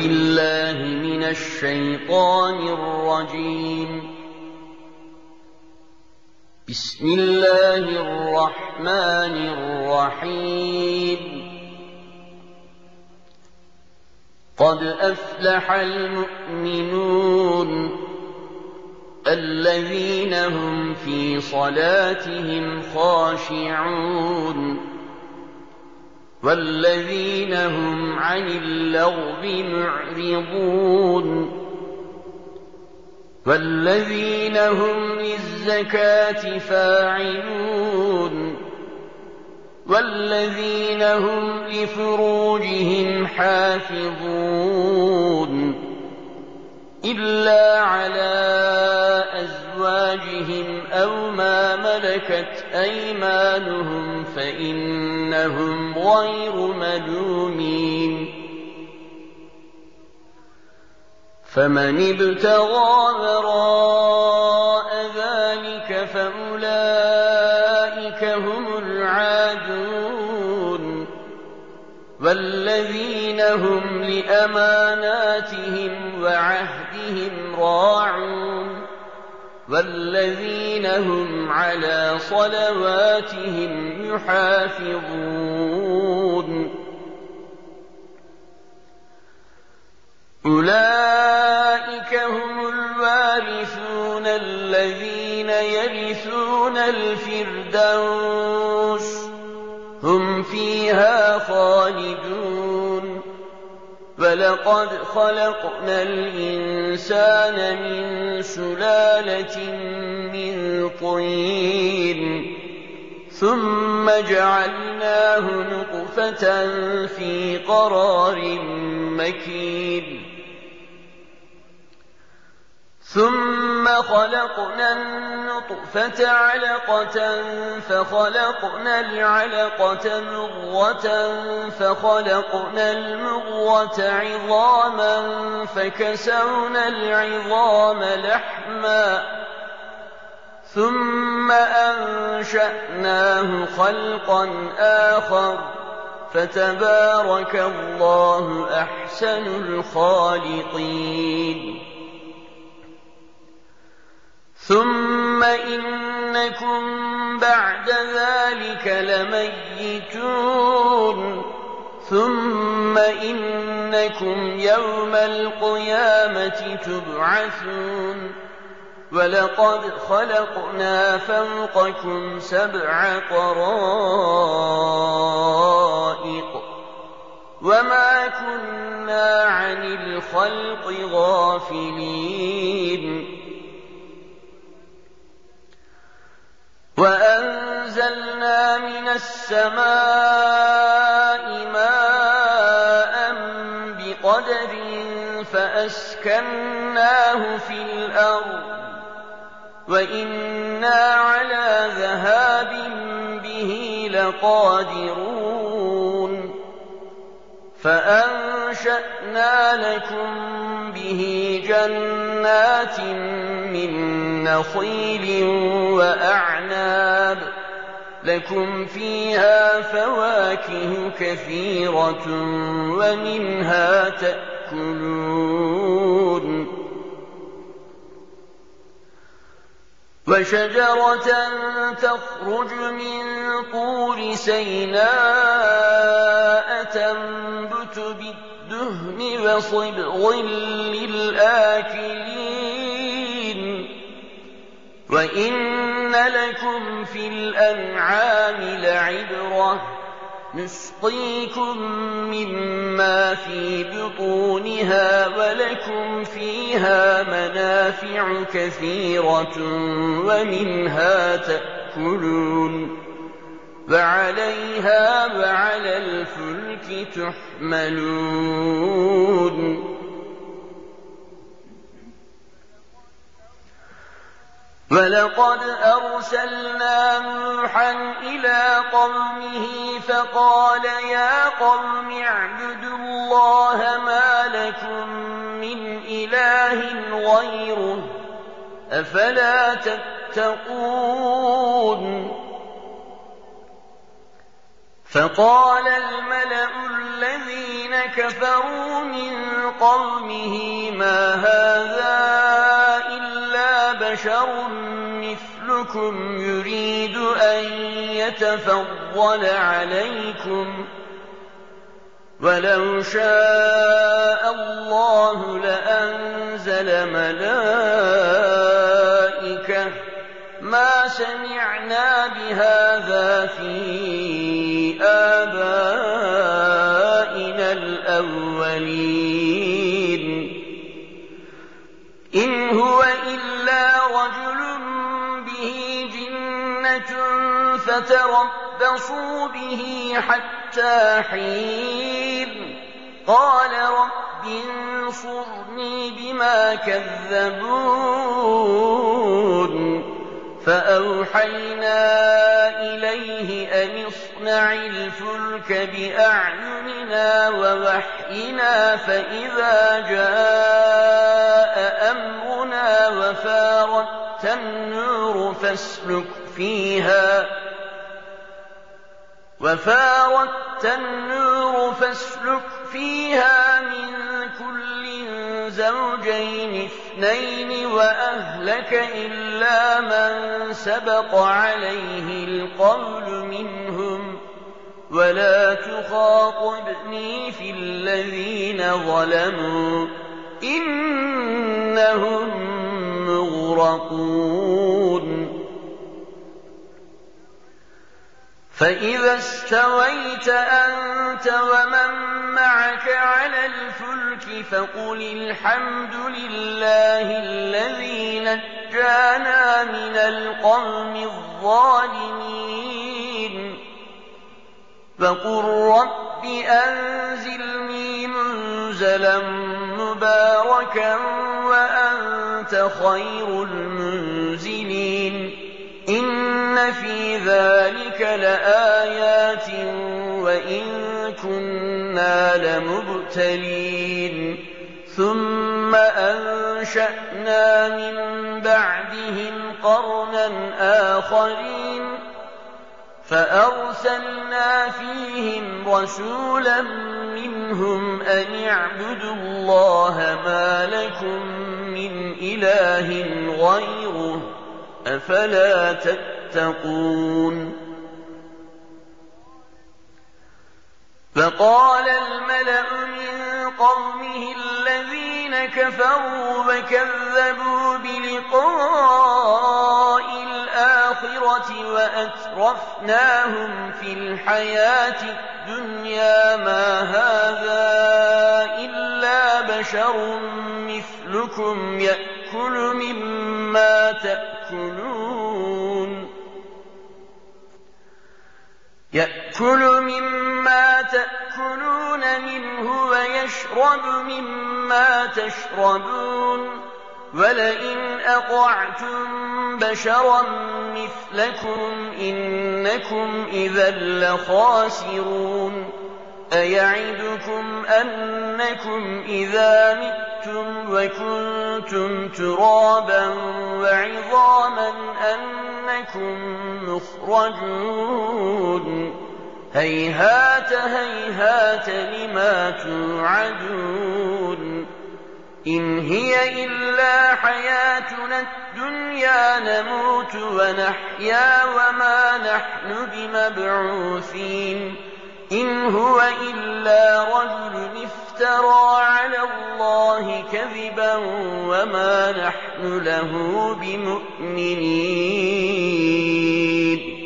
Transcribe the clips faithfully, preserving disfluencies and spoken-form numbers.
بالله من الشيطان الرجيم. بسم الله الرحمن الرحيم. قد أفلح المؤمنون الذين هم في صلاتهم خاشعون والذين هم عن اللغو معرضون والذين هم للزكاة فاعلون والذين هم لفروجهم حافظون إلا على أزواجهم أو ما ملكت أيمانهم فإنهم غير ملومين. فمن ابتغى وراء ذلك فأولئك هم العادون والذين هم لأماناتهم وعهدهم راعون والذين هم على صلواتهم يحافظون. أولئك هم الوارثون الذين يرثون الفردوس هم فيها خالدون. ولقد خلقنا الإنسان من سلالة من طين ثم جعلناه نطفة في قرار مكين ثم خلقنا النطفة علقة فخلقنا العلقة مضغة فخلقنا المضغة عظاما فكسونا العظام لحما ثم أنشأناه خلقا آخر فتبارك الله أحسن الخالقين. ثم إنكم بعد ذلك لميتون ثم إنكم يوم القيامة تبعثون. ولقد خلقنا فوقكم سبع طرائق وما كنا عن الخلق غافلين. وأنزلنا من السماء ماء بقدر فأسكناه في الأرض وإنا على ذهاب به لقادرون. فأنشأنا لكم به جنات من نخيل وأعناب لكم فيها فواكه كثيرة ومنها تأكلون. وشجرة تخرج من طور سيناء تنبت بالدهن وصبغ للآكلين. وإن لكم في الأنعام لعبرة نسقيكم مما في بطونها ولكم فيها منافع كثيرة ومنها تأكلون وعليها وعلى الفلك تحملون. ولقد أرسلنا نوحا إلى قومه فقال يا قوم اعبدوا الله ما لكم من إله غيره أفلا تتقون. فقال الملأ الذين الذين كفروا من قومه ما هذا إلا بشر مثلكم يريد أن يتفضل عليكم ولو شاء الله لأنزل ملائكة ما سمعنا بهذا في آبائنا الأولين إن هو إلا رجل به جنة فتربصوا به حتى حين قال رب انصرني بما كذبون فأوحينا إليه أن اصنع الفلك بأعيننا ووحينا فإذا جاء أمرنا وفارت النور فاسلك فيها وفارت النور فاسلك فيها من كل زوجين اثنين وأهلك إلا من سبق عليه القول منهم ولا تخاطبني في الذين ظلموا إنهم مغرقون فإذا استويت أنت ومن معك على الفلك فقل الحمد لله الذي نجانا من القوم الظالمين فقل رب أنزلني منزلا مباركا وأنت خير المنزلين إن في ذلك لآيات وإن كنا لمبتلين ثم أنشأنا من بعدهم قرنا آخرين فأرسلنا فيهم رسولا منهم أن اعبدوا الله ما لكم من إله غيره أفلا تتقون فقال الملأ من قومه الذين كفروا وكذبوا بلقاء الآخرة وأترفناهم في الحياة الدنيا ما هذا إلا بشر مثلكم يأكل مما تأكلون يأكل مما تأكلون منه ويشرب مما تشربون ولئن أطعتم بشرا مثلكم إنكم إذا لخاسرون أيعدكم أنكم إذا متم وكنتم ترابا وعظاما أنكم مخرجون هيهات هيهات لما توعدون إن هي إلا حياتنا الدنيا نموت ونحيا وما نحن بمبعوثين إن هو إلا رجل افترى على الله كذبا وما نحن له بمؤمنين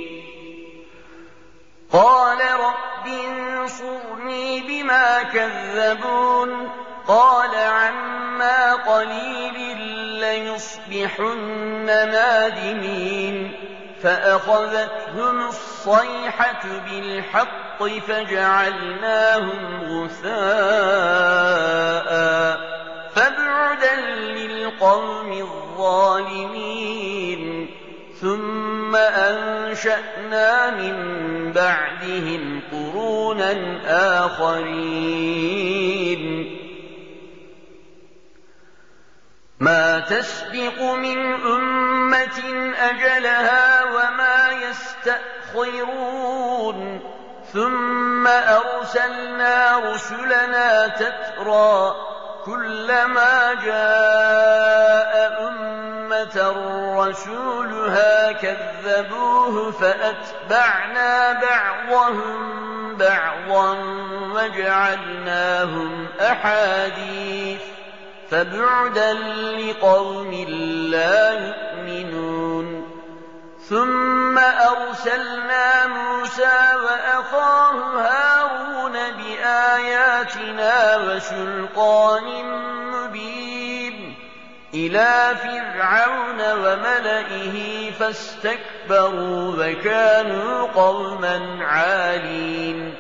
قال رب انصرني بما كذبون قال عما قليل ليصبحن نادمين فأخذتهم الصيحة بالحق فجعلناهم غثاء فبعدا للقوم الظالمين ثم أنشأنا من بعدهم قرونا آخرين ما تسبق من أمة أجلها وما يستأخرون ثم أرسلنا رسلنا تترى كلما جاء أمة رسولها كذبوه فأتبعنا بعضهم بعضا وجعلناهم أحاديث فبعدا لقوم لا يؤمنون ثم أرسلنا موسى وأخاه هارون بآياتنا وسلطان مبين إلى فرعون وملئه فاستكبروا وكانوا قوما عالين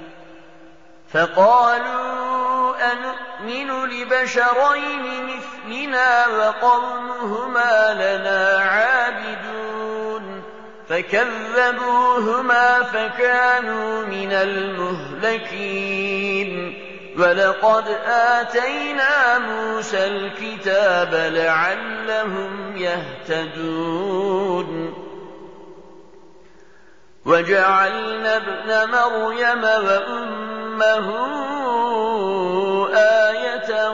فقالوا أنؤمن لبشرين مثلنا وقومهما لنا عابدون فكذبوهما فكانوا من المهلكين ولقد آتينا موسى الكتاب لعلهم يهتدون وجعلنا ابن مريم وأمه آية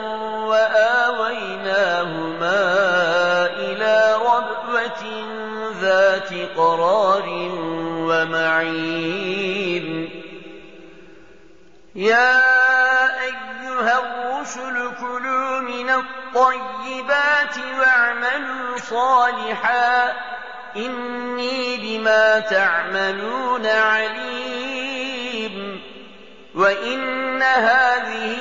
وآويناهما إلى ربوة ذات قرار ومعين يا أيها الرسل كلوا من الطيبات واعملوا صالحا إني بما تعملون عليم وإن هذه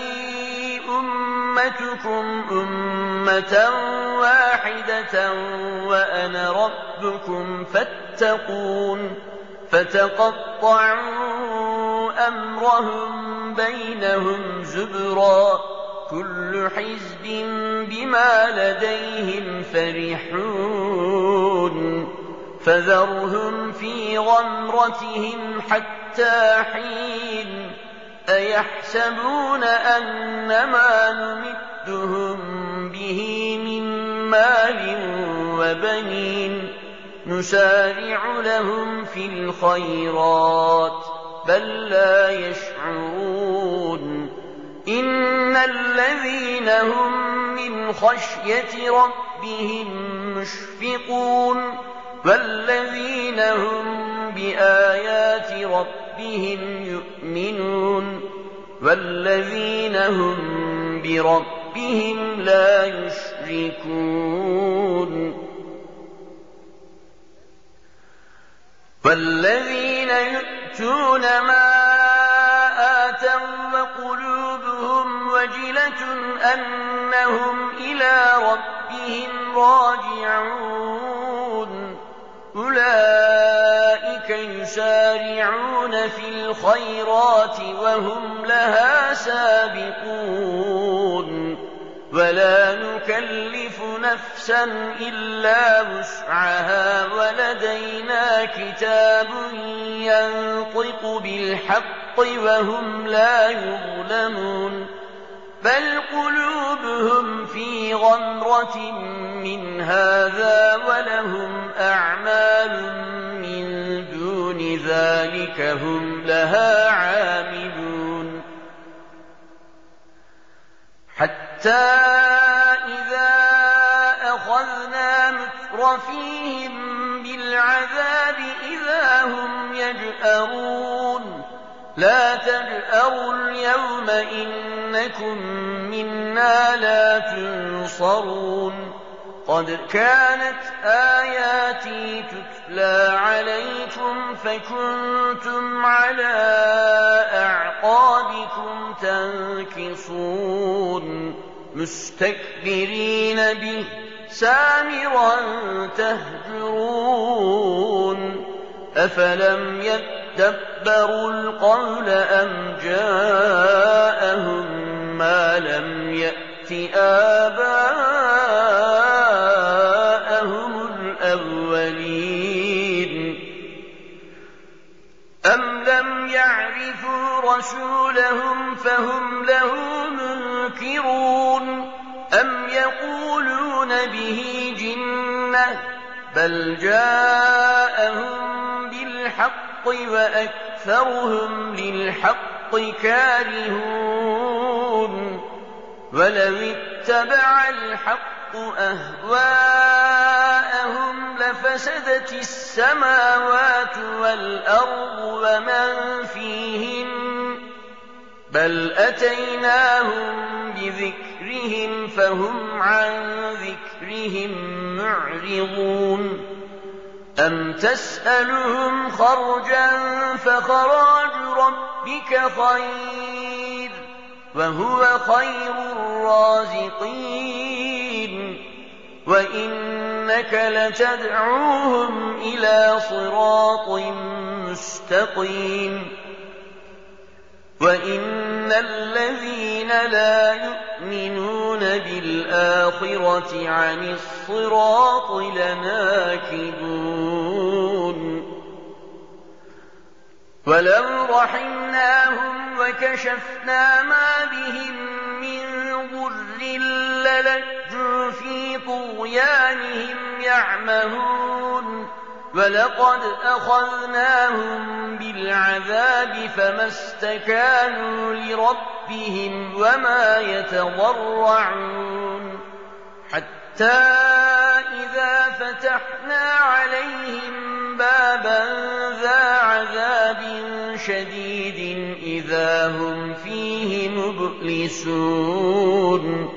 أمتكم أمة واحدة وأنا ربكم فاتقون فتقطعوا أمرهم بينهم زبرا كل حزب بما لديهم فرحون فذرهم في غمرتهم حتى حين أيحسبون أنما نمدهم به من مال وبنين نسارع لهم في الخيرات بل لا يشعرون إن الذين هم من خشية ربهم مشفقون والذين هم بآيات ربهم يؤمنون والذين هم بربهم لا يشركون والذين يؤتون ما آتوا وقلوبهم وجلة أنهم إلى ربهم راجعون أولئك يسارعون في الخيرات وهم لها سابقون ولا نكلف نفسا إلا وسعها ولدينا كتاب ينطق بالحق وهم لا يظلمون بل قلوبهم في غمرة من هذا ولهم أعمال من دون ذلك هم لها عاملون حتى إذا أخذنا مترفيهم بالعذاب إذا هم يجأرون لا تجأروا اليوم إنكم منا لا تنصرون قد كانت آياتي تتلى عليكم فكنتم على أعقابكم تنكصون مستكبرين به سامرا تهجرون أفلم يدبروا القول أم جاءهم ما لم يأت آباءهم الأولين أم لم يعرفوا رسولهم فهم له منكرون أم يقولون به جنة بل جاءهم بالحق وأكثرهم أكثرهم للحق كارهون ولو اتبع الحق أهواءهم لفسدت السماوات والأرض ومن فيهن بل أتيناهم بذكرهم فهم عن ذكرهم معرضون أم تسألهم خرجا فخراج ربك خير وهو خير الرازقين وإنك لتدعوهم إلى صراط مستقيم وإن الذين لا يؤمنون بالآخرة عن الصراط لناكبون ولو رحمناهم وكشفنا ما بهم من ضر للجوا في طغيانهم يعمهون ولقد أخذناهم بالعذاب فما استكانوا لربهم وما يتضرعون حتى إذا فتحنا عليهم بابا ذا عذاب شديد إذا هم فيه مبلسون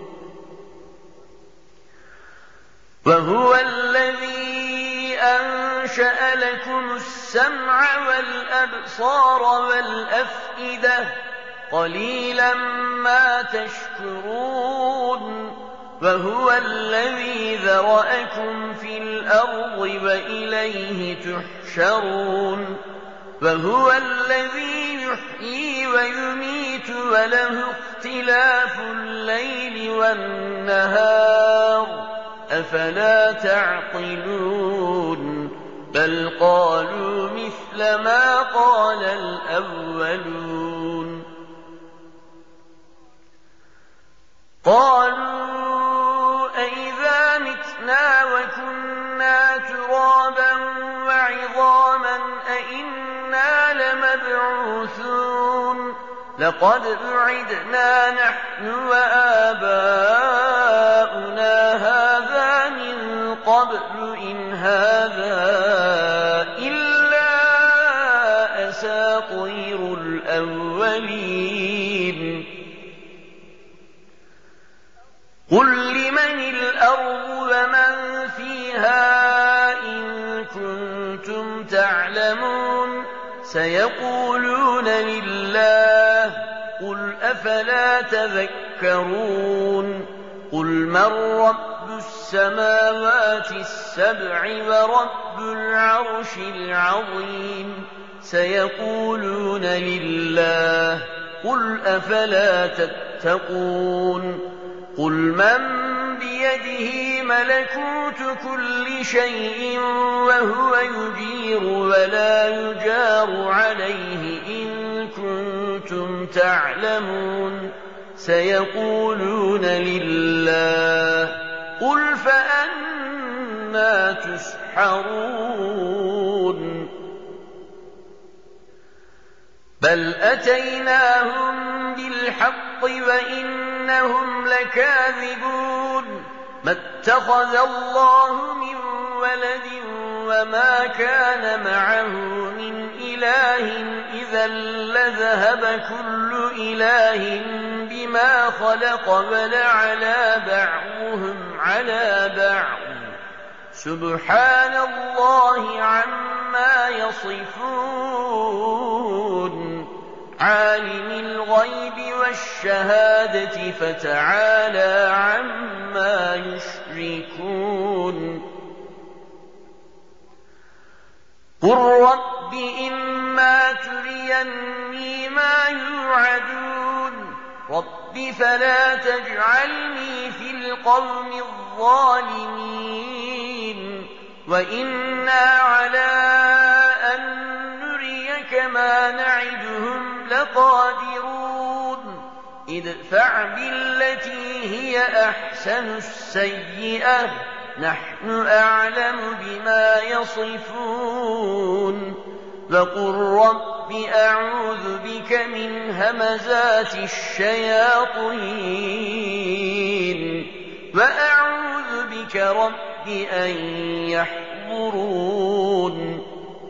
وهو الذي أنشأ لكم السمع والأبصار والأفئدة قليلا ما تشكرون وهو الذي ذرأكم في الأرض وإليه تحشرون وهو الذي يحيي ويميت وله اختلاف الليل والنهار أفلا تعقلون بل قالوا مثل ما قال الأولون قالوا أئذا متنا وكنا ترابا وعظاما أئنا لمبعوثون لقد أعدنا نحن وآباؤنا هذا من قبل إن هذا إلا أساطير الأولين قل لمن الأرض ومن فيها إن كنتم تعلمون سيقولون لله قل أفلا تذكرون قل من رب السماوات السبع ورب العرش العظيم سيقولون لله قل أفلا تتقون قل من بيده ملكوت كل شيء وهو يجير ولا يجار عليه إن كنتم تعلمون سيقولون لله قل فأنى تسحرون بل أتيناهم بالحق وإنهم لكاذبون ما اتخذ الله من ولد وما كان معه من إله إذا لذهب كل إله بما خلق ولعلى بعضهم على بعض سبحان الله عما يصفون عالم الغيب والشهادة فتعالى عما يشركون قل رب إما تريني ما يوعدون رب فلا تجعلني في القوم الظالمين وإنا على أن نريك ما نعدهم لقادرون ادفع بالتي هي أحسن السيئة نحن أعلم بما يصفون وقل رب رب أعوذ بك من همزات الشياطين وأعوذ بك رب أن يحضرون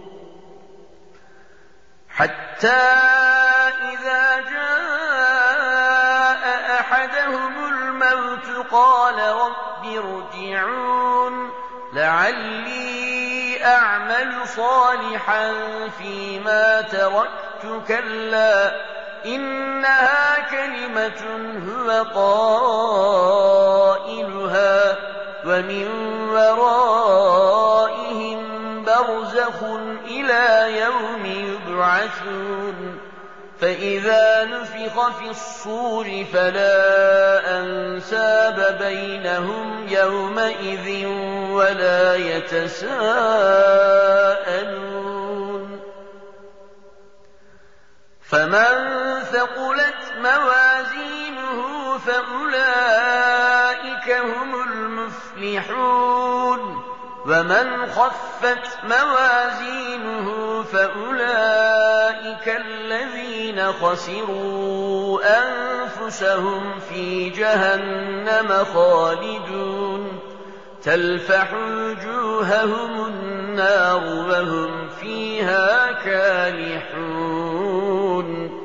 حتى إذا جاء أحدهم الموت قال رب ارجعون لعلي أعمل صالحا فيما تركت كلا إنها كلمة هو قائلها ومن ورائهم برزخ إلى يوم يبعثون فإذا نفخ في الصور فلا أنساب بينهم يومئذ ولا يتساءلون فمن ثقلت موازينه فأولئك هم المفلحون ومن خفت موازينه فأولئك الذين خسروا أنفسهم في جهنم خالدون تلفح وجوههم النار وهم فيها كالحون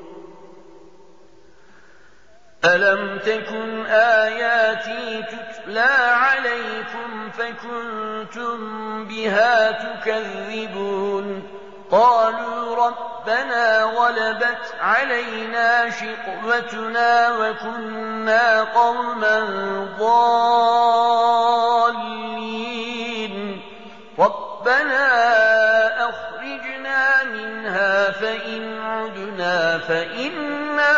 ألم تكن آياتي تتلى عليكم فكنتم بها تكذبون قالوا ربنا غلبت علينا شقوتنا وكنا قوما ضالين ربنا أخرجنا منها فإن عدنا فإنا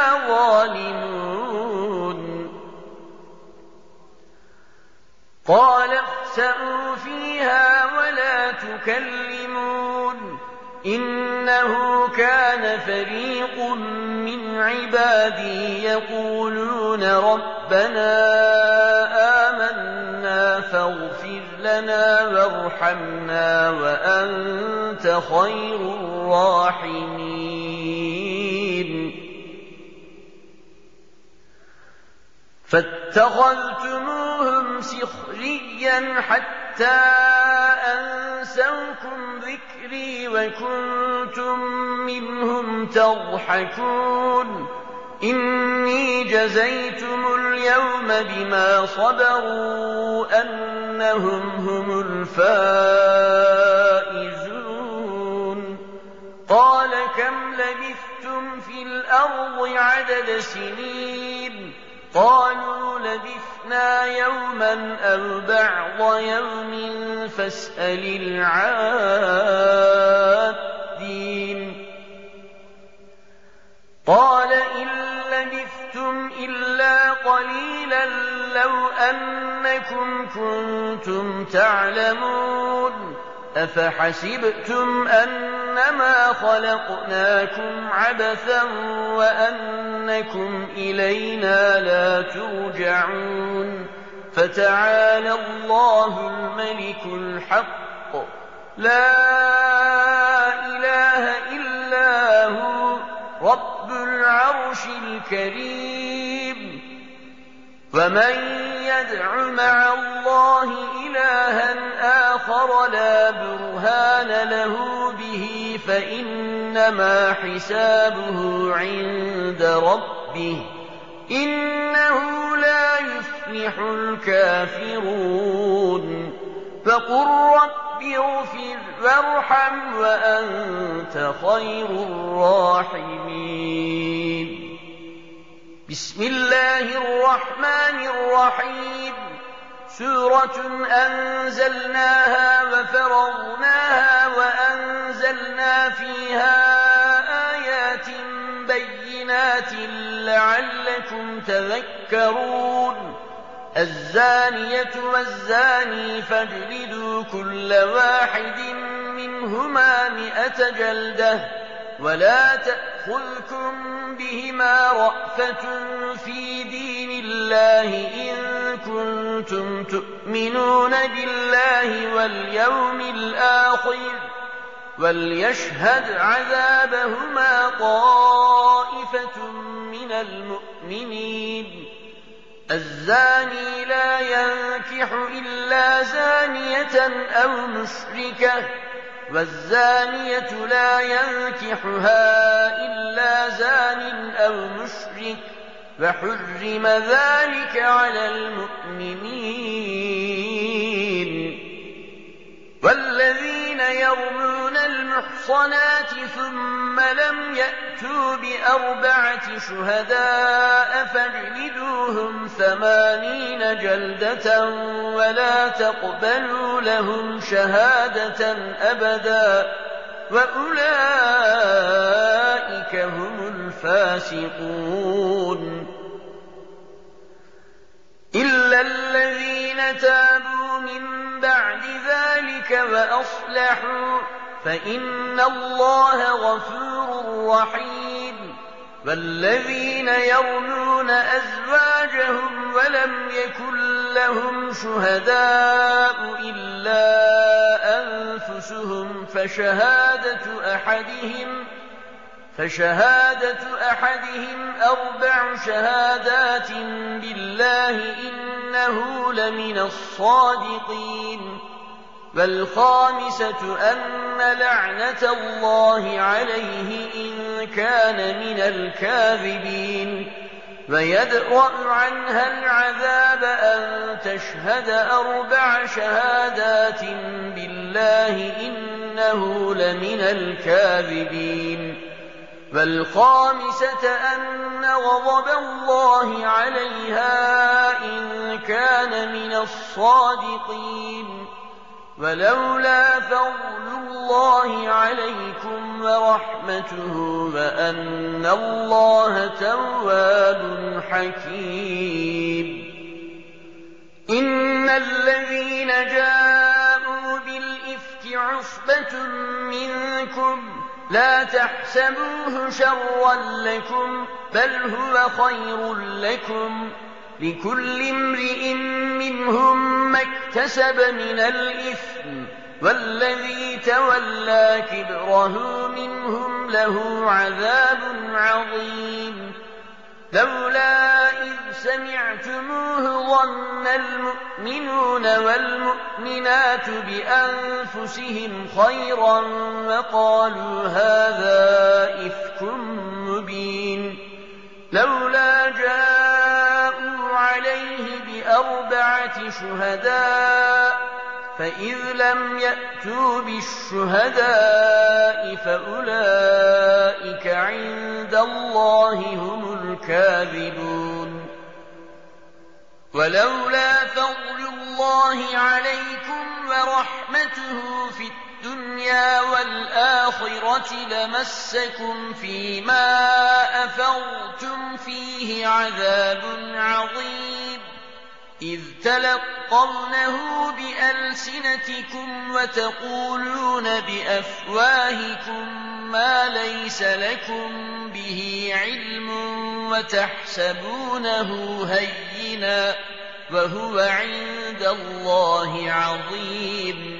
ظالمون قال اخسئوا فيها ولا تكلمون إنه كان فريق من عبادي يقولون ربنا آمنا فاغفر لنا وارحمنا وأنت خير الراحمين فاتخذتموهم سخريا حتى أنسوكم ذكري وكنتم منهم تضحكون إني جزيتم اليوم بما صبروا أنهم هم الفائزون قال كم لبثتم في الأرض عدد سنين قالوا لبثنا يوما أو بعض يوم فاسأل العادين قال إن لبثتم إلا قليلا لو أنكم كنتم تعلمون أفحسبتم أنما خلقناكم عبثا وأنكم إلينا لا ترجعون فتعالى الله الملك الحق لا إله إلا هو رب العرش الكريم ومن يدع مع الله إلها آخر لا برهان له به فإنما حسابه عند ربه إنه لا يفلح الكافرون فقل رب اغفر وارحم وأنت خير الراحمين بسم الله الرحمن الرحيم سورة أنزلناها وفرضناها وأنزلنا فيها آيات بينات لعلكم تذكرون الزانية والزاني فاجلدوا كل واحد منهما مئة جلدة ولا تأخذكم بهما رأفة في دين الله إن كنتم تؤمنون بالله واليوم الآخر وَلْيَشْهَدْ عَذَابَهُمَا طَائِفَةٌ مِّنَ الْمُؤْمِنِينَ الزَّانِي لَا يَنكِحُ إِلَّا زَانِيَةً أَوْ مُشْرِكَةً وَالزَّانِيَةُ لَا يَنكِحُهَا إِلَّا زَانٍ أَوْ مُشْرِكٌ وَحُرِّمَ ذَلِكَ عَلَى الْمُؤْمِنِينَ وَالَّذِينَ يَرْمُونَ الْمُحْصَنَاتِ ثُمَّ لَمْ يَأْتُوا بِأَرْبَعَةِ شُهَدَاءَ فَاجْلِدُوهُمْ ثَمَانِينَ جَلْدَةً وَلَا تَقْبَلُوا لَهُمْ شَهَادَةً أَبَدًا وَأُولَٰئِكَ هُمُ الْفَاسِقُونَ إِلَّا الَّذِينَ تَابُوا مِن بَعْدِ ذَلِكَ وَأَصْلَحُوا فَإِنَّ اللَّهَ غَفُورٌ رَّحِيمٌ وَالَّذِينَ يَرْمُونَ أَزْوَاجَهُمْ وَلَمْ يَكُن لَّهُمْ شُهَدَاءُ إِلَّا أَنفُسُهُمْ فَشَهَادَةُ أَحَدِهِمْ فشهادة أحدهم أربع شهادات بالله إنه لمن الصادقين والخامسة أن لعنة الله عليه إن كان من الكاذبين ويدرأ عنها العذاب أن تشهد أربع شهادات بالله إنه لمن الكاذبين والخامسة أن غضب الله عليها إن كان من الصادقين ولولا فضل الله عليكم ورحمته وأن الله تواب حكيم إن الذين جاءوا بالإفك عصبة منكم لا تحسبوه شرا لكم بل هو خير لكم لكل امرئ منهم ما اكتسب من الإثم والذي تولى كبره منهم له عذاب عظيم لولا إذ سمعتموه ظن المؤمنون والمؤمنات بأنفسهم خيرا وقالوا هذا إفك مبين لولا جاءوا عليه بأربعة شهداء فإذ لم يأتوا بالشهداء فأولئك عند الله هم الكاذبون ولولا فضل الله عليكم ورحمته في الدنيا والآخرة لمسكم فيما أفضتم فيه عذاب عظيم إذ تلقونه بألسنتكم وتقولون بأفواهكم ما ليس لكم به علم وتحسبونه هينا وهو عند الله عظيم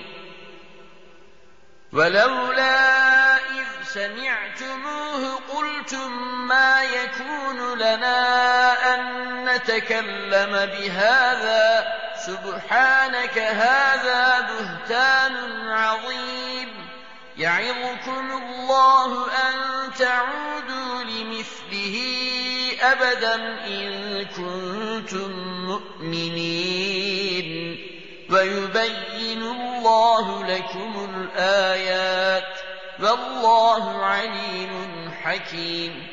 ولولا إذ سمعتموه قلتم ما يكون لنا أن نتكلم بهذا سبحانك هذا بهتان عظيم يعظكم الله أن تعودوا لمثله أبدا إن كنتم مؤمنين ويبين الله لكم الآيات والله عليم حكيم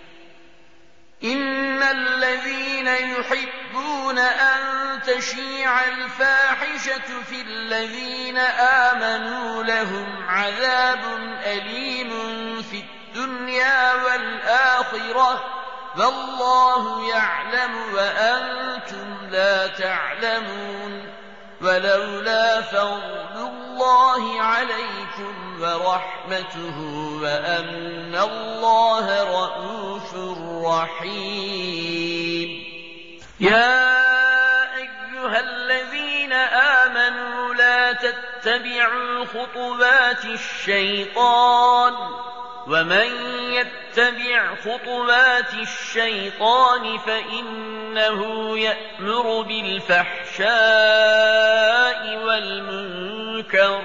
إن الذين يحبون أن تشيع الفاحشة في الذين آمنوا لهم عذاب أليم في الدنيا والآخرة والله يعلم وأنتم لا تعلمون ولولا فضل الله عليكم ورحمته وأن الله رءوف رحيم يا أيها الذين آمنوا لا تتبعوا تتبعوا خطوات الشيطان ومن يتبع خطوات الشيطان فإنه يأمر بالفحشاء والمنكر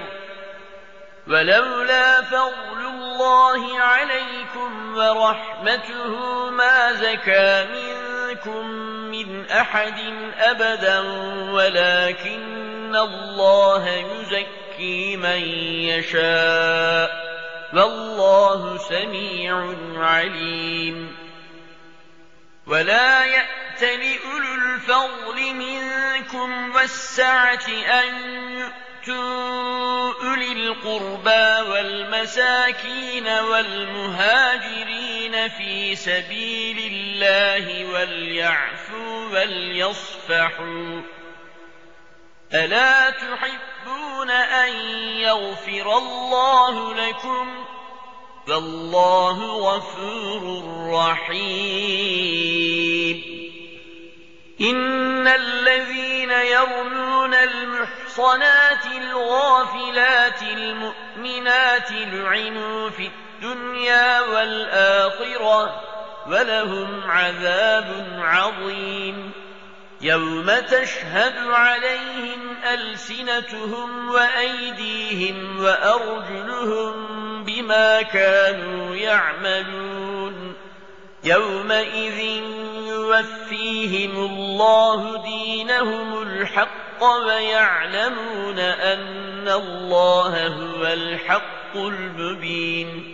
ولولا فضل الله عليكم ورحمته ما زكى منكم من أحد أبدا ولكن الله يزكي من يشاء والله سميع عليم ولا يأتل أولو الفضل منكم والسعة أن يؤتوا أولي القربى والمساكين والمهاجرين في سبيل الله وليعفوا وليصفحوا ألا تحبون أن يغفر الله لكم والله غفور رحيم إن الذين يرمون المحصنات الغافلات المؤمنات لعنوا في الدنيا والآخرة ولهم عذاب عظيم يوم تشهد عليهم ألسنتهم وأيديهم وأرجلهم بما كانوا يعملون يومئذ يوفيهم الله دينهم الحق ويعلمون أن الله هو الحق المبين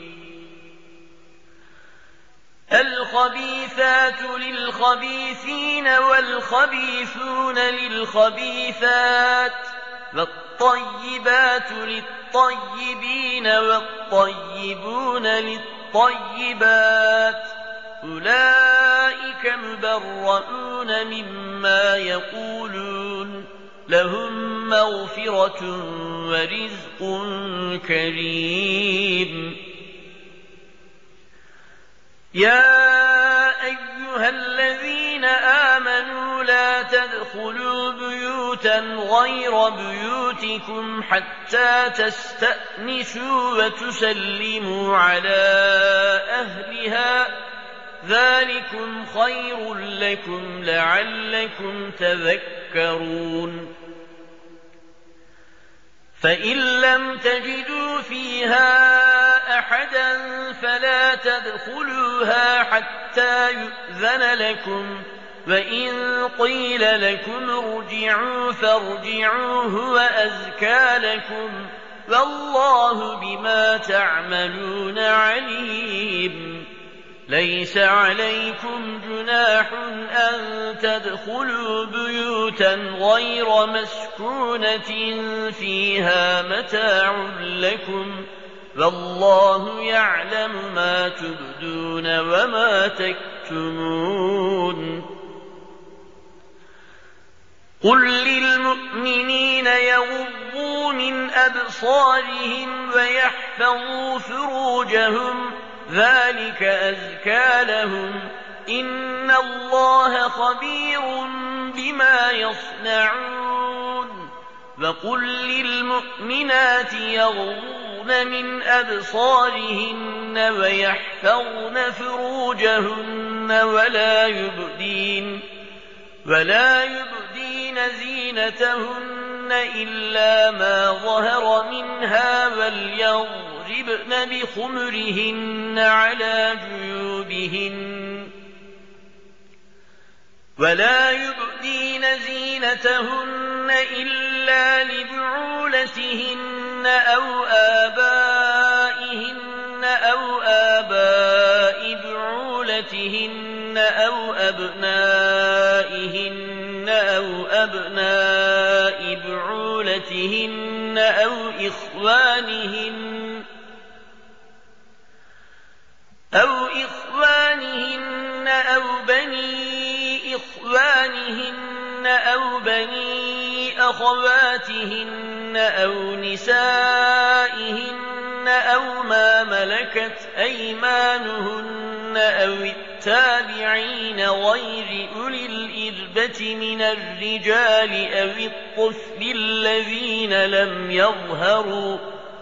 الخبيثات للخبيثين والخبيثون للخبيثات والطيبات للطيبين والطيبون للطيبات أولئك مبرؤون مما يقولون لهم مغفرة ورزق كريم يا أيها الذين آمنوا لا تدخلوا بيوتا غير بيوتكم حتى تستأنسوا وتسلموا على أهلها ذلكم خير لكم لعلكم تذكرون فإن لم تجدوا فيها أحدا فلا تدخلوها حتى يؤذن لكم وإن قيل لكم ارجعوا فارجعوا هو أزكى لكم والله بما تعملون عليم ليس عليكم جناح أن تدخلوا بيوتا غير مسكونة فيها متاع لكم والله يعلم ما تبدون وما تكتمون قل للمؤمنين يغضوا من أبصارهم ويحفظوا فروجهم ذلك أزكى لهم إن الله خبير بما يصنعون وقل للمؤمنات يغضن من أبصارهن ويحفظن فروجهن ولا يبدين ولا يبدين زينتهن إلا ما ظهر منها وليضربن بخمرهن على جيوبهن ولا يبدين زينتهن إلا لبعولتهن أو آبائهن أو آباء بعولتهن أو أبنائهن أو أبناء بعولتهن أو إخوانهن أو إخوانهن أو بني إخوانهن أو بني أخواتهن أو نسائهن أو ما ملكت أيمانهن أو التابعين غير أولي الإربة من الرجال أو الطفل الذين لم يظهروا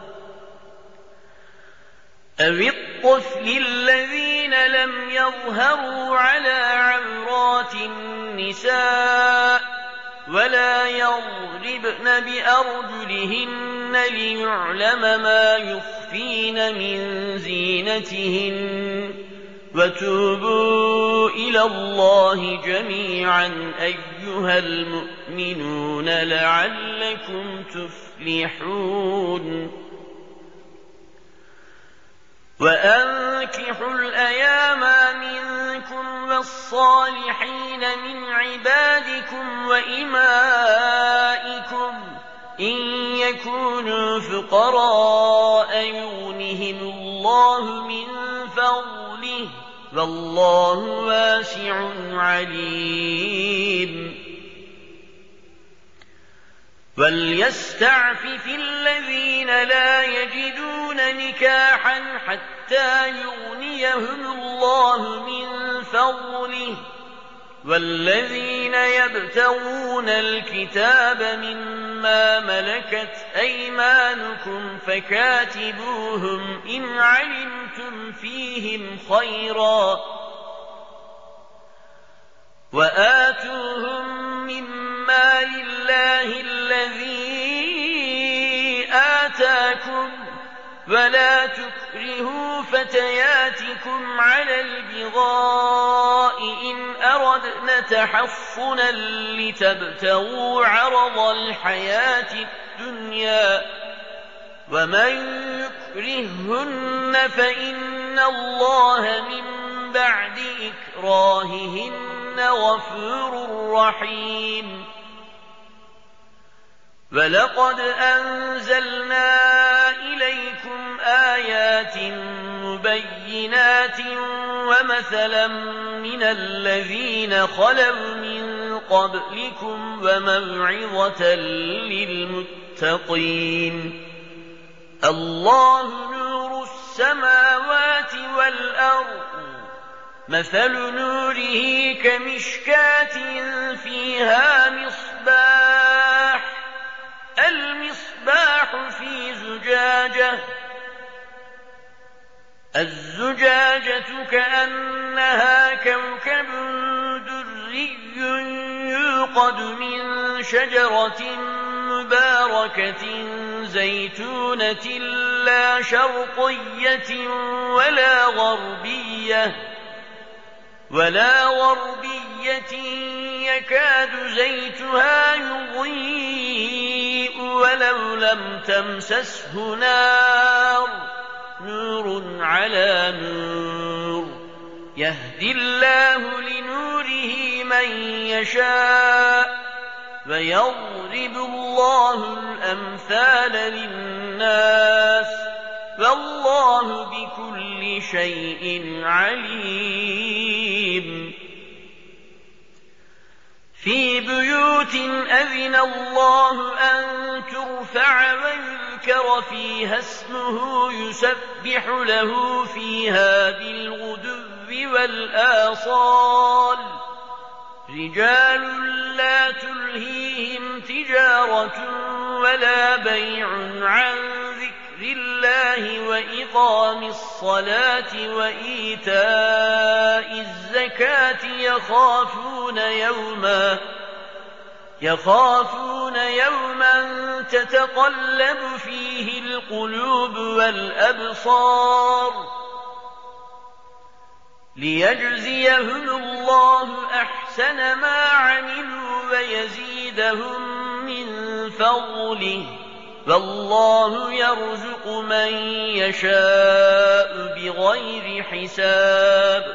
أو الطفل الذين لم يظهروا على عورات النساء ولا يضربن بأرجلهن ليعلم ما يخفين من زينتهن وتوبوا إلى الله جميعا أيها المؤمنون لعلكم تفلحون وأنكحوا الأيام منكم والصالحين من عبادكم وإمائكم إن يكونوا فقراء يغنهم الله من فضله والله واسع عليم وليستعفف الذين لا يجدون نكاحا حتى يغنيهم الله من فضله والذين يبتغون الكتاب مما ملكت أيمانكم فكاتبوهم إن علمتم فيهم خيرا وآتوهم مما لله الذي آتاكم ولا تكرهوا فتياتكم على البغاء إن أردنا تحصنا لتبتغوا عرض الحياة الدنيا ومن يكرههن فإن الله من بعد إكراههن غفور رحيم ولقد أنزلنا إليكم آيات مبينات ومثلا من الذين خلوا من قبلكم وموعظة للمتقين الله نور السماوات والأرض مثل نوره كمشكاة فيها مصباح المصباح في زجاجة الزجاجة كأنها كوكب دري يوقد من شجرة مباركة زيتونة لا شرقية ولا غربية ولا غربية يكاد زيتها يضيء ولو لم تمسسه نار نور على نور يهدي الله لنوره من يشاء ويضرب الله الأمثال للناس والله بكل شيء عليم في بيوت أذن الله أن ترفع ويذكر فيها اسمه يسبح له فيها بالغدو والآصال رجال لا تلهيهم تجارة ولا بيع عن ذكر الله وإقام الصلاة وإيتاء الزكاة يخافون يوما يخافون يوما تتقلب فيه القلوب والأبصار ليجزيهم الله أحسن ما عملوا ويزيدهم من فضله والله يرزق من يشاء بغير حساب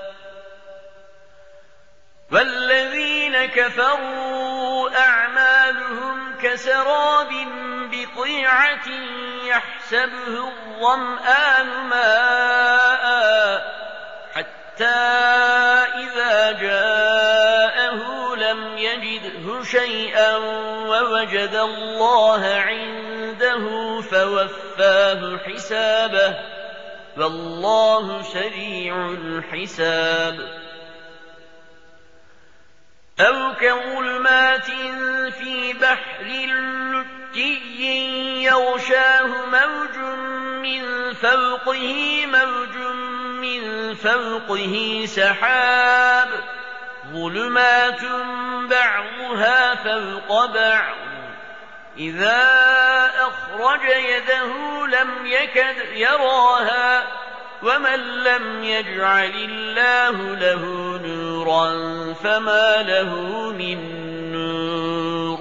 والذين كفروا أعمالهم كسراب بقيعة يحسبه الظمآن ماء حتى إذا جاءه لم يجده شيئا ووجد الله عنده فوفاه حسابه والله سريع الحساب. أو كظلمات في بحر لجي يغشاه موج من فوقه موج من فوقه سحاب ظلمات بعضها فوق بعض إذا أخرج يده لم يكد يراها ومن لم يجعل الله له نورا فما له من نور.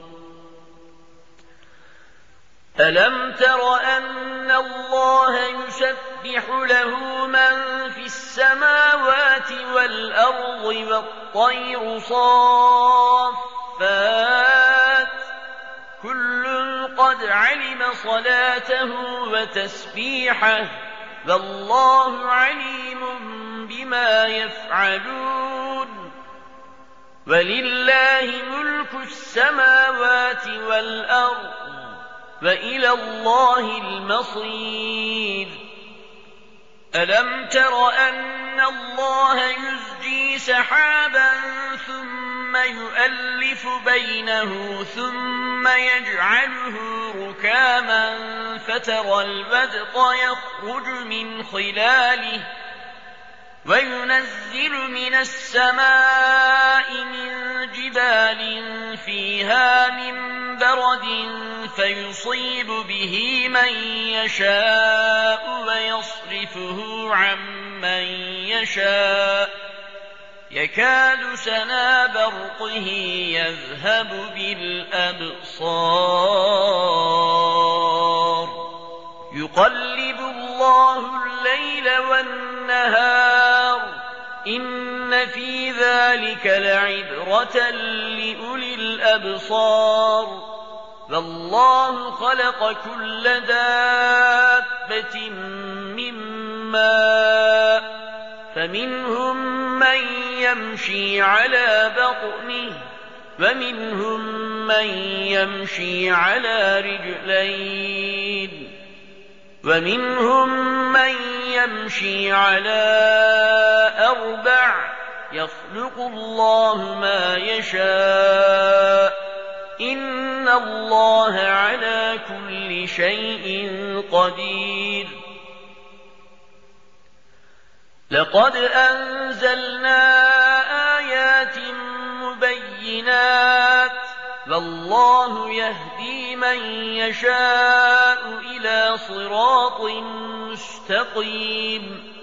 ألم تر أن الله يسبح له من في السماوات والأرض والطير صافات كل قد علم صلاته وتسبيحه والله عليم بما يفعلون. ولله ملك السماوات والأرض وإلى الله المصير. ألم تر أن الله يزجي سحابا ثم يؤلف بينه ثم يجعله ركاما فترى الودق يخرج من خلاله وينزل من السماء من جبال فيها من برد فيصيب به من يشاء ويصرفه عن من يشاء يكاد سنا برقه يذهب بالأبصار يقلب الله الليل والنهار إن في ذلك لعبرة لأولي الأبصار. والله خلق كل دابة من ماء فمنهم من يمشي على بطنه ومنهم من يمشي على رجلين ومنهم من يمشي على أربع يخلق الله ما يشاء إن الله على كل شيء قدير. لقد أنزلنا آيات مبينات والله يهدي من يشاء إلى صراط مستقيم.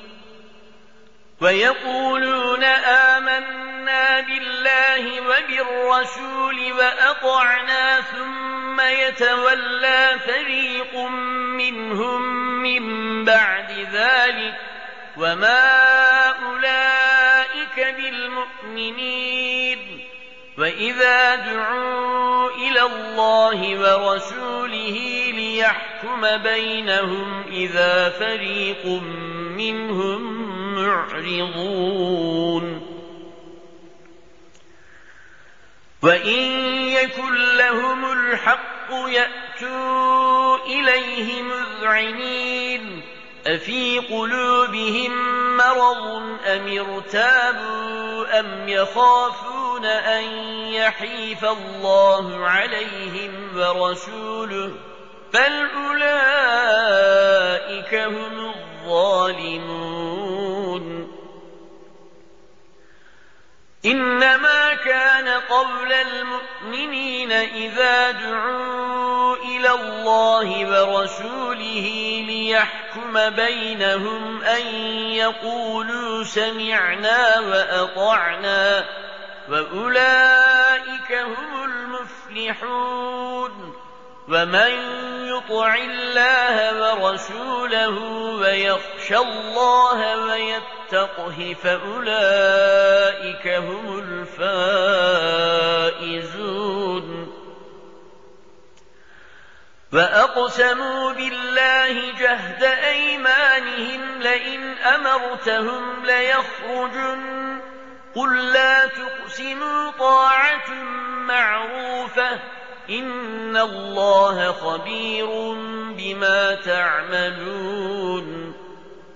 ويقولون آمنا بالله وبالرسول وأطعنا ثم يتولى فريق منهم من بعد ذلك وما أولئك بالمؤمنين. وإذا دعوا إلى الله ورسوله ليحكم بينهم إذا فريق منهم معرضون. وإن يكن لهم الحق يأتوا إليه مذعنين أفي قلوبهم مرض أم ارتابوا أم يخافون أن يحيف الله عليهم ورسوله بل أولئك هم الظالمون. إنما كان قول المؤمنين إذا دعوا إلى الله ورسوله ليحكم بينهم أن يقولوا سمعنا وأطعنا وأولئك هم المفلحون. ومن يطع الله ورسوله ويخشى الله ويتقه فأولئك هم الفائزون. وأقسموا بالله جهد أيمانهم لئن أمرتهم ليخرجن قل لا تقسموا طاعة معروفة إن الله خبير بما تعملون.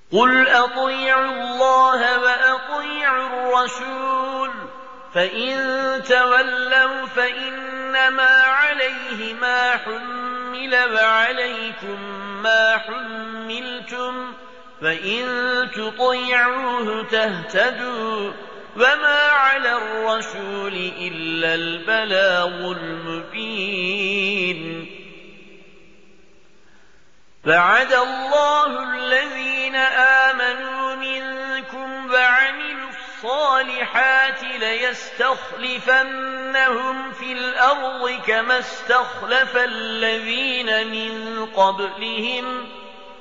قل أطيعوا الله وأطيعوا الرسول فإن تولوا فإنما عليه ما حمل وعليكم ما حملتم فإن تطيعوه تهتدوا وما على الرسول إلا البلاغ المبين. وعد الله الذين آمنوا منكم وعملوا الصالحات ليستخلفنهم في الأرض كما استخلف الذين من قبلهم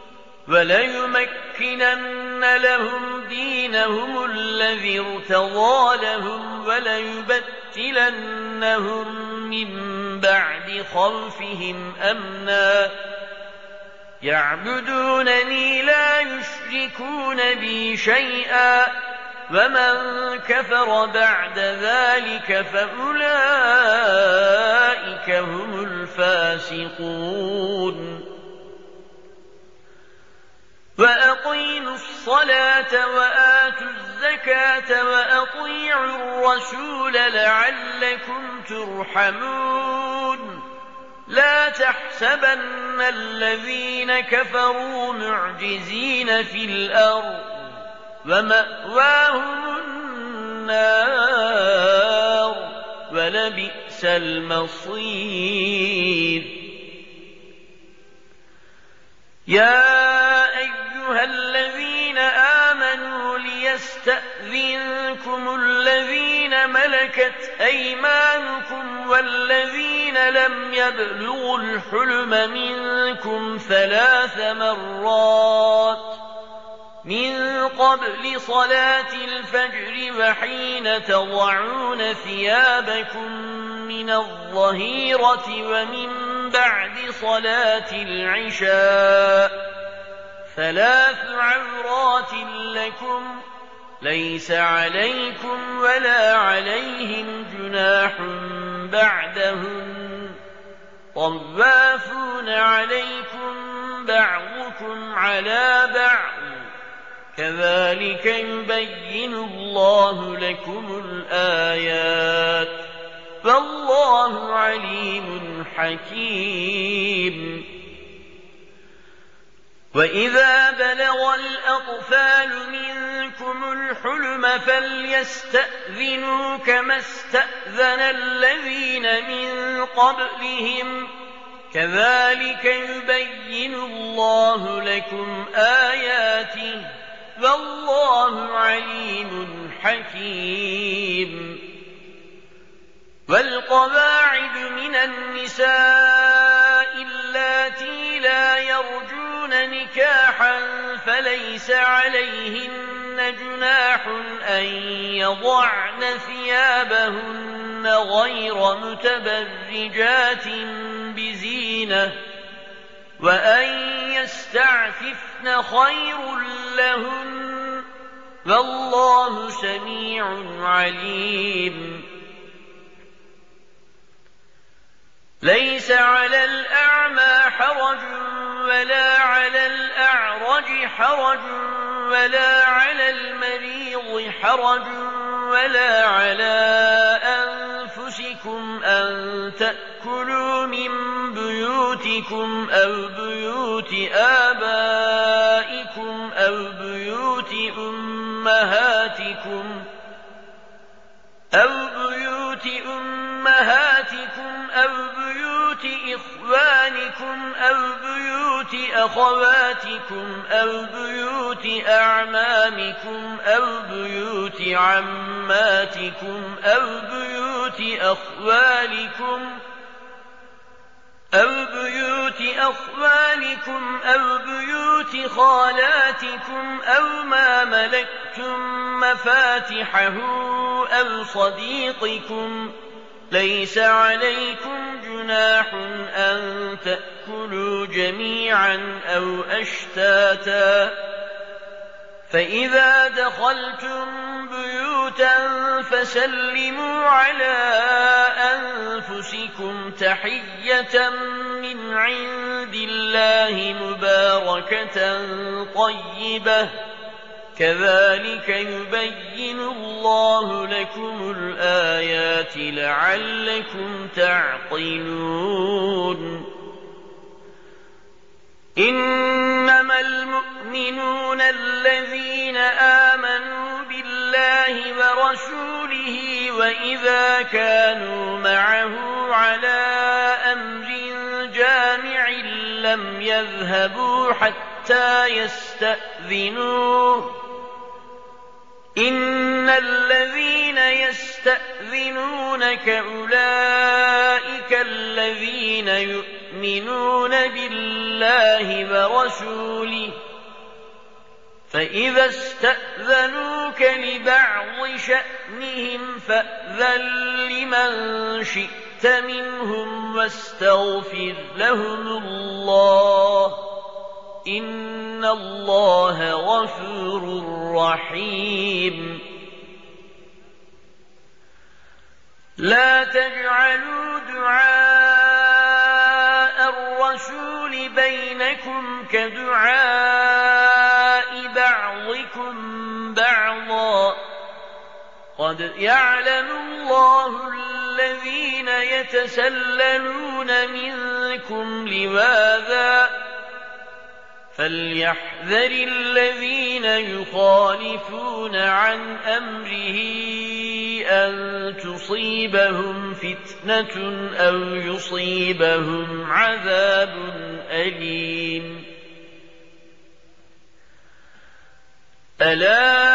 وليمكنن لهم دينهم الذي ارتضى لهم وليبدلنهم من بعد خوفهم أمنا يعبدونني لا يشركون بي شيئا ومن كفر بعد ذلك فأولئك هم الفاسقون. وأقيموا الصلاة وآتوا الزكاة وأطيعوا الرسول لعلكم ترحمون. لا تحسبن الذين كفروا معجزين في الأرض ومأواهم النار ولبئس المصير. يا أيها الذين آمنوا ليستأذنكم الذين ملكت أيمانكم والذين لم يبلغوا الحلم منكم ثلاث مرات من قبل صلاة الفجر وحين تضعون ثيابكم من الظهيرة ومن بعد صلاة العشاء ثلاث عورات لكم ليس عليكم ولا عليهم جناح بعدهن طوافون عليكم بعضكم على بعض كذلك يبين الله لكم الآيات فالله عليم حكيم. وإذا بلغ الأطفال منكم الحلم فليستأذنوا كما استأذن الذين من قبلهم كذلك يبين الله لكم آياته والله عليم حكيم. والقواعد من النساء اللاتي لا يرجون نكاحا فليس عليهن جناح أن يضعن ثيابهن غير متبرجات بزينة وأن يستعففن خير لهن والله سميع عليم. ليس على الأعمى حرج ولا على الأعرج حرج ولا على المريض حرج ولا على أنفسكم أن تأكلوا من بيوتكم أو بيوت آبائكم أو بيوت أمهاتكم أو بيوت أمهاتكم أو بيوت إخوانكم أو بيوت أخواتكم أو بيوت أعمامكم أو بيوت عماتكم أو بيوت أخوالكم أو بيوت أخوالكم أو بيوت خالاتكم أو ما ملكتم مفاتحه أو صديقكم ليس عليكم جناح أن تأكلوا جميعا أو أشتاتا فإذا دخلتم بيوتا فسلموا على أنفسكم تحية من عند الله مباركة طيبة كذلك يبين الله لكم الآيات لعلكم تعقلون إنما المؤمنون الذين آمنوا بالله ورسوله وإذا كانوا معه على أمر جامع لم يذهبوا حتى يستأذنوه إن الذين يستأذنونك أولئك الذين يؤمنون بالله ورسوله فإذا استأذنوك لبعض شأنهم فأذن لمن شئت منهم واستغفر لهم الله إن الله غفور رحيم لا تجعلوا دعاء الرسول بينكم كدعاء بعضكم بعضا قد يعلم الله الذين يتسللون منكم لواذا فليحذر الذين يخالفون عن أمره أن تصيبهم فتنة أو يصيبهم عذاب أليم ألا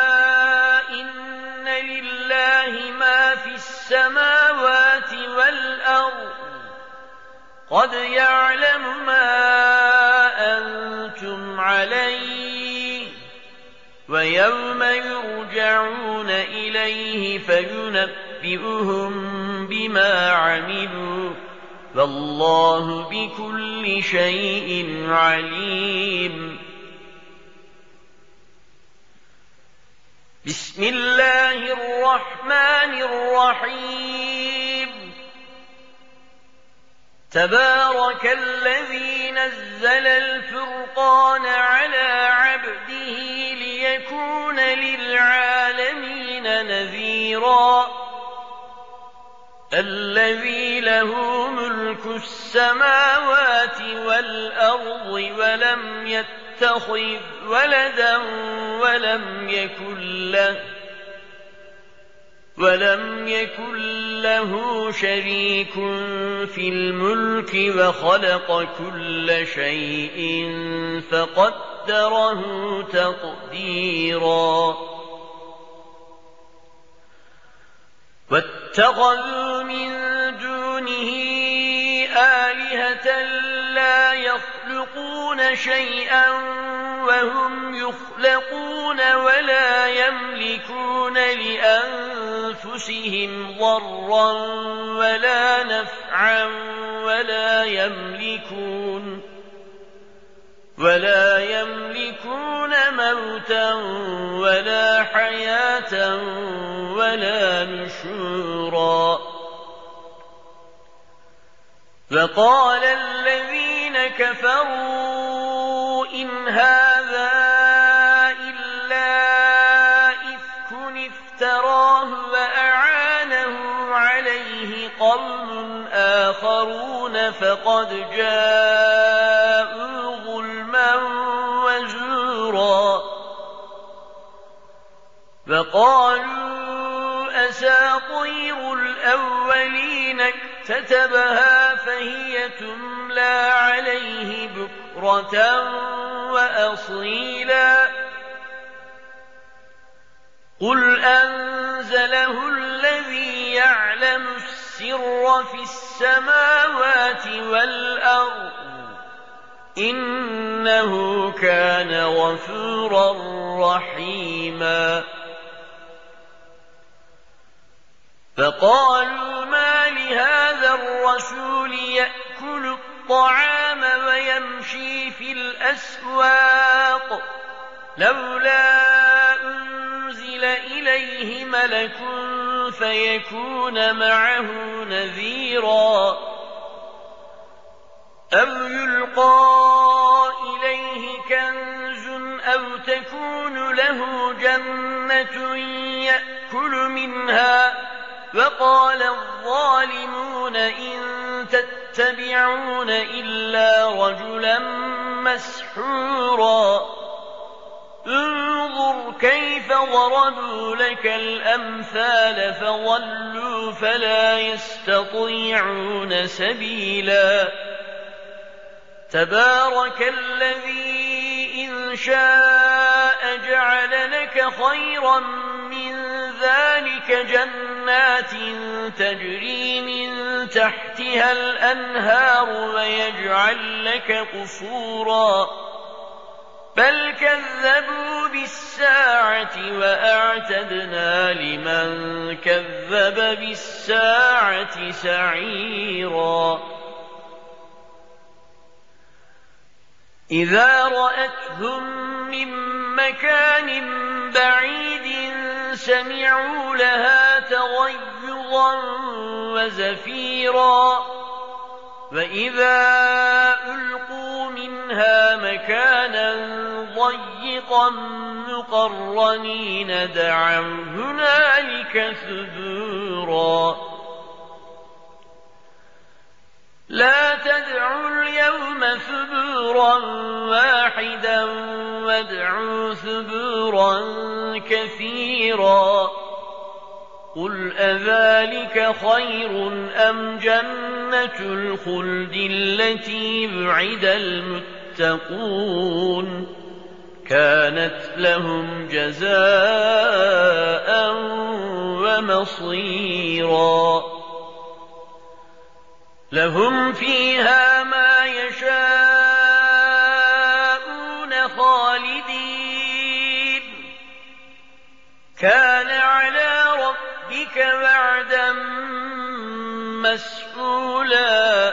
إن لله ما في السماوات والأرض قد يعلم ما أنتم عليه ويوم يرجعون إليه فينبئهم بما عملوا والله بكل شيء عليم بسم الله الرحمن الرحيم تبارك الذي نزل الفرقان على عبده ليكون للعالمين نذيرا الذي له ملك السماوات والأرض ولم يتخذ ولدا ولم يكن له ولم يكن له شريك في الملك وخلق كل شيء فقدره تقديرا واتخذوا من دونه آلهة لا يخلقون شيئا وهم يخلقون ولا يملكون لأنفسهم ضرا ولا نفعا ولا يملكون ولا يملكون موتا ولا حياة ولا نشورا وقال الذين كفروا إن هذا إلا إفك افتراه وأعانه عليه قوم آخرون فقد جاءوا ظلما وزورا وقالوا أساطير الأولين اكتتبها فهي تملى عليه بكرة وأصيلا قل أنزله الذي يعلم السر في السماوات والأرض إنه كان غفورا رحيما فقالوا ما لهذا الرسول يأكل الطعام ويمشي في الأسواق لولا أنزل إليه ملك فيكون معه نذيرا أو يلقى إليه كنز أو تكون له جنة يأكل منها فقال الظالمون إن تتبعون إلا رجلا مسحورا انظر كيف ضربوا لك الأمثال فضلوا فلا يستطيعون سبيلا تبارك الذي إن شاء جعل لك خيرا من ذلك جنات تجري من تحتها الأنهار ويجعل لك قصورا بل كذبوا بالساعة وأعتدنا لمن كذب بالساعة سعيرا إذا رأتهم من مكان بعيد سمعوا لها تغيظا وزفيرا وإذا ألقوا منها مكانا ضيقا مقرنين دعوا هنالك ثبورا لا تدعوا اليوم ثبورا واحدا وادعوا ثبورا كثيرا قل أذلك خير أم جنة الخلد التي بعد المتقون كانت لهم جزاء ومصيرا لهم فيها ما يشاءون خالدين كان على ربك وعدا مسئولا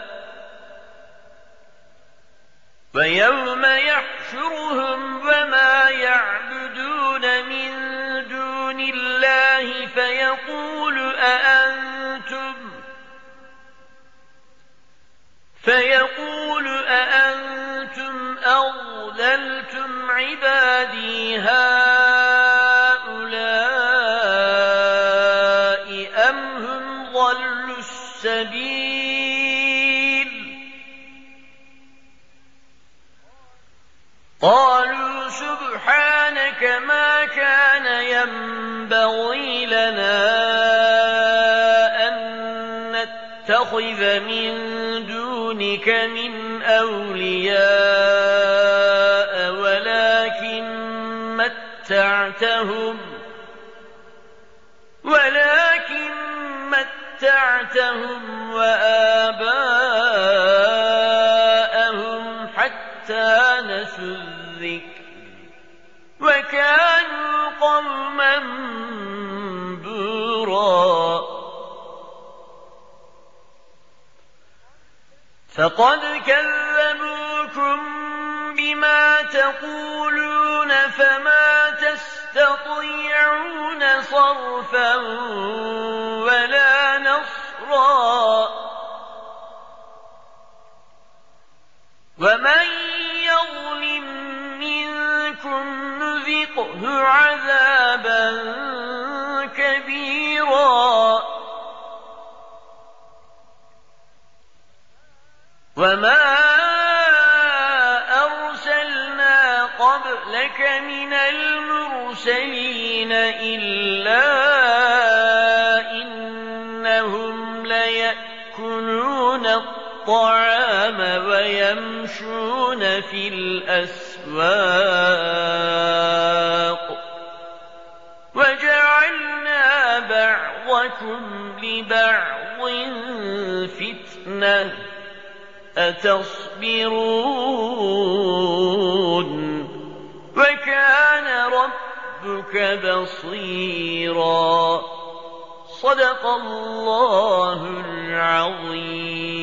ويوم يحشرهم وما يعبدون من دون الله فيقول أأنتم فيقول أأنتم أضللتم عبادي هؤلاء أم هم ضلوا السبيل قالوا سبحانك ما كان ينبغي لنا أن نتخذ من دونك من أولياء ولكن متعتهم ولكن متعتهم وآباءهم حتى نسوا الذكر وكانوا قوما بورا فقد كذبوكم بما تقولون فما تستطيعون صرفا ولا نصرا ومن يظلم منكم نذقه عذابا كبيرا وما أرسلنا قبلك من المرسلين إلا إنهم ليأكلون الطعام ويمشون في الأسواق وجعلنا بعضكم لبعض فتنة أتصبرون وكان ربك بصيرا صدق الله العظيم.